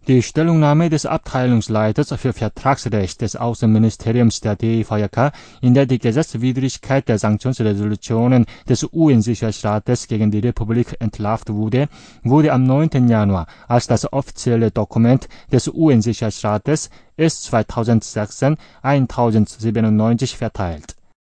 Die Stellungnahme des Abteilungsleiters für Vertragsrecht des Außenministeriums der DVJK, in der die Gesetzwidrigkeit der Sanktionsresolutionen des UN-Sicherheitsrates gegen die Republik entlarvt wurde, wurde am 9. Januar als das offizielle Dokument des UN-Sicherheitsrates S 2016-1097 verteilt.